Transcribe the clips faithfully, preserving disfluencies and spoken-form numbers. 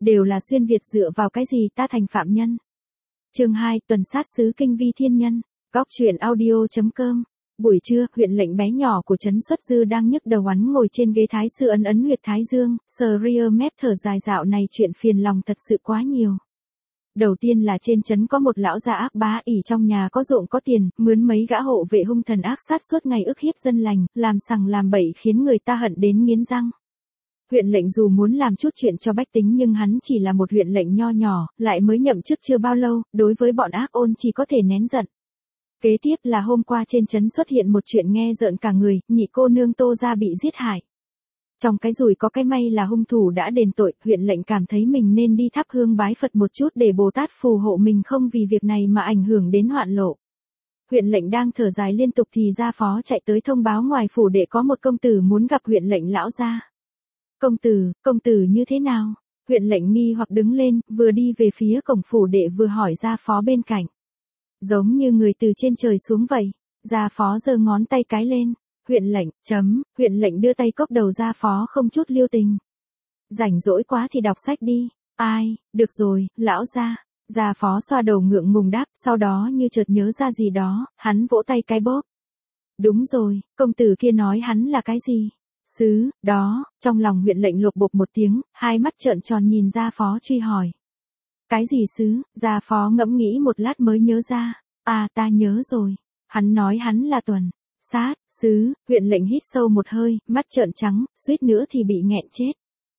đều là xuyên Việt dựa vào cái gì ta thành phạm nhân. Chương hai, tuần sát sứ kinh vi thiên nhân. Góc truyện audio.com. Buổi trưa, huyện lệnh bé nhỏ của trấn Xuất Dư đang nhức đầu oắn ngồi trên ghế thái sư ấn ấn huyệt thái dương, sờ ria mép thở dài, dạo này chuyện phiền lòng thật sự quá nhiều. Đầu tiên là trên trấn có một lão già ác bá ỷ trong nhà có ruộng có tiền, mướn mấy gã hộ vệ hung thần ác sát suốt ngày ức hiếp dân lành, làm sằng làm bậy khiến người ta hận đến nghiến răng. Huyện lệnh dù muốn làm chút chuyện cho bách tính nhưng hắn chỉ là một huyện lệnh nho nhỏ, lại mới nhậm chức chưa bao lâu, đối với bọn ác ôn chỉ có thể nén giận. Kế tiếp là hôm qua trên trấn xuất hiện một chuyện nghe rợn cả người, nhị cô nương Tô gia bị giết hại. Trong cái rủi có cái may là hung thủ đã đền tội, huyện lệnh cảm thấy mình nên đi thắp hương bái Phật một chút để Bồ Tát phù hộ mình không vì việc này mà ảnh hưởng đến hoạn lộ. Huyện lệnh đang thở dài liên tục thì gia phó chạy tới thông báo ngoài phủ đệ có một công tử muốn gặp huyện lệnh lão gia. Công tử, công tử như thế nào? Huyện lệnh nghi hoặc đứng lên, vừa đi về phía cổng phủ đệ vừa hỏi gia phó bên cạnh. Giống như người từ trên trời xuống vậy. Gia phó giơ ngón tay cái lên. Huyện lệnh, chấm, huyện lệnh đưa tay cốc đầu gia phó không chút lưu tình. Rảnh rỗi quá thì đọc sách đi. Ai, được rồi, lão gia. Gia phó xoa đầu ngượng ngùng đáp, sau đó như chợt nhớ ra gì đó, hắn vỗ tay cái bóp. Đúng rồi, công tử kia nói hắn là cái gì? Sứ, đó, trong lòng huyện lệnh lột bột một tiếng, hai mắt trợn tròn nhìn gia phó truy hỏi. Cái gì sứ? Gia phó ngẫm nghĩ một lát mới nhớ ra. À ta nhớ rồi. Hắn nói hắn là tuần sát sứ. Huyện lệnh hít sâu một hơi, mắt trợn trắng, suýt nữa thì bị nghẹn chết.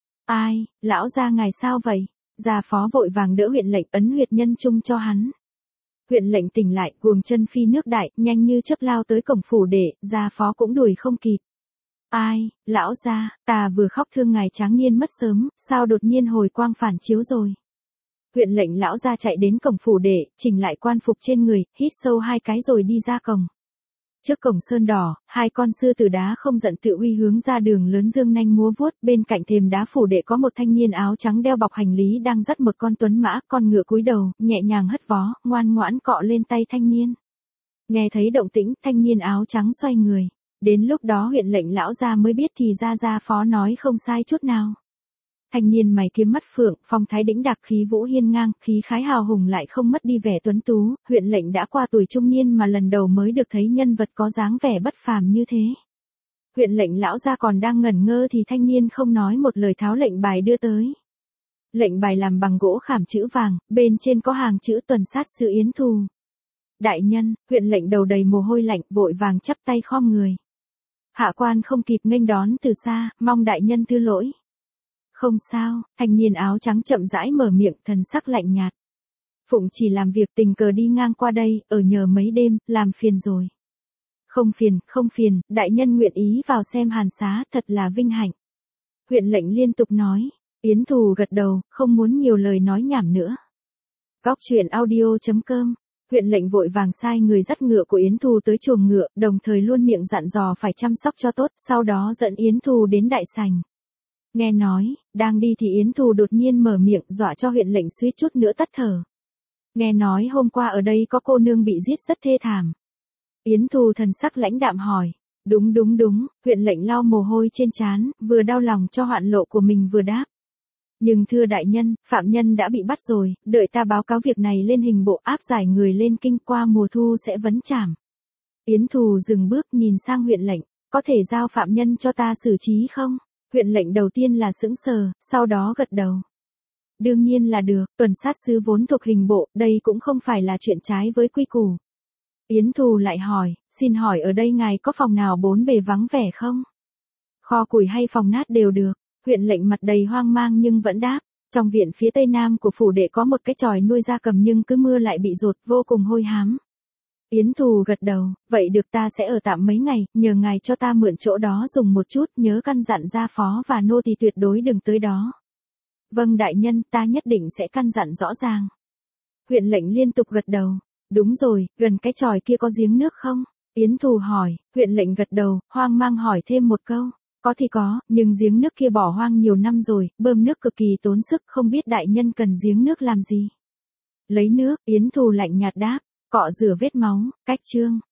Ai, lão gia ngài sao vậy? Gia phó vội vàng đỡ huyện lệnh ấn huyệt nhân trung cho hắn. Huyện lệnh tỉnh lại, guồng chân phi nước đại, nhanh như chớp lao tới cổng phủ đệ, gia phó cũng đuổi không kịp. Ai, lão gia, ta vừa khóc thương ngài tráng niên mất sớm, sao đột nhiên hồi quang phản chiếu rồi. Huyện lệnh lão gia chạy đến cổng phủ đệ, chỉnh lại quan phục trên người, hít sâu hai cái rồi đi ra cổng. Trước cổng sơn đỏ, hai con sư tử đá không giận tự uy hướng ra đường lớn dương nanh múa vuốt, bên cạnh thềm đá phủ đệ có một thanh niên áo trắng đeo bọc hành lý đang dắt một con tuấn mã, con ngựa cúi đầu, nhẹ nhàng hất vó, ngoan ngoãn cọ lên tay thanh niên. Nghe thấy động tĩnh, thanh niên áo trắng xoay người. Đến lúc đó huyện lệnh lão gia mới biết thì ra gia phó nói không sai chút nào. Thanh niên mày kiếm mắt phượng, phong thái đĩnh đạc, khí vũ hiên ngang, khí khái hào hùng lại không mất đi vẻ tuấn tú, huyện lệnh đã qua tuổi trung niên mà lần đầu mới được thấy nhân vật có dáng vẻ bất phàm như thế. Huyện lệnh lão gia còn đang ngẩn ngơ thì thanh niên không nói một lời tháo lệnh bài đưa tới. Lệnh bài làm bằng gỗ khảm chữ vàng, bên trên có hàng chữ tuần sát sứ Yến Thù. Đại nhân, huyện lệnh đầu đầy mồ hôi lạnh, vội vàng chắp tay khom người. Hạ quan không kịp nghênh đón từ xa, mong đại nhân thứ lỗi. Không sao, thanh niên áo trắng chậm rãi mở miệng, thần sắc lạnh nhạt. Phụng chỉ làm việc tình cờ đi ngang qua đây, ở nhờ mấy đêm, làm phiền rồi. Không phiền, không phiền, đại nhân nguyện ý vào xem hàn xá, thật là vinh hạnh. Huyện lệnh liên tục nói, Yến Thù gật đầu, không muốn nhiều lời nói nhảm nữa. Góc truyện audio.com. Huyện lệnh vội vàng sai người dắt ngựa của Yến Thù tới chuồng ngựa, đồng thời luôn miệng dặn dò phải chăm sóc cho tốt, sau đó dẫn Yến Thù đến đại sảnh. Nghe nói, đang đi thì Yến Thù đột nhiên mở miệng dọa cho huyện lệnh suýt chút nữa tắt thở. Nghe nói hôm qua ở đây có cô nương bị giết rất thê thảm. Yến Thù thần sắc lãnh đạm hỏi. Đúng đúng đúng, huyện lệnh lau mồ hôi trên trán, vừa đau lòng cho hoạn lộ của mình vừa đáp. Nhưng thưa đại nhân, phạm nhân đã bị bắt rồi, đợi ta báo cáo việc này lên hình bộ áp giải người lên kinh, qua mùa thu sẽ vấn trảm. Yến Thù dừng bước nhìn sang huyện lệnh, có thể giao phạm nhân cho ta xử trí không? Huyện lệnh đầu tiên là sững sờ, sau đó gật đầu. Đương nhiên là được, tuần sát sứ vốn thuộc hình bộ, đây cũng không phải là chuyện trái với quy củ. Yến Thù lại hỏi, xin hỏi ở đây ngài có phòng nào bốn bề vắng vẻ không? Kho củi hay phòng nát đều được. Huyện lệnh mặt đầy hoang mang nhưng vẫn đáp, trong viện phía tây nam của phủ đệ có một cái chòi nuôi gia cầm nhưng cứ mưa lại bị dột, vô cùng hôi hám. Yến Thù gật đầu, vậy được ta sẽ ở tạm mấy ngày, nhờ ngài cho ta mượn chỗ đó dùng một chút, nhớ căn dặn gia phó và nô tỳ tuyệt đối đừng tới đó. Vâng đại nhân, ta nhất định sẽ căn dặn rõ ràng. Huyện lệnh liên tục gật đầu, đúng rồi, gần cái chòi kia có giếng nước không? Yến Thù hỏi, huyện lệnh gật đầu, hoang mang hỏi thêm một câu. Có thì có, nhưng giếng nước kia bỏ hoang nhiều năm rồi, bơm nước cực kỳ tốn sức, không biết đại nhân cần giếng nước làm gì. Lấy nước, Yến Thù lạnh nhạt đáp, cọ rửa vết máu, cách chương.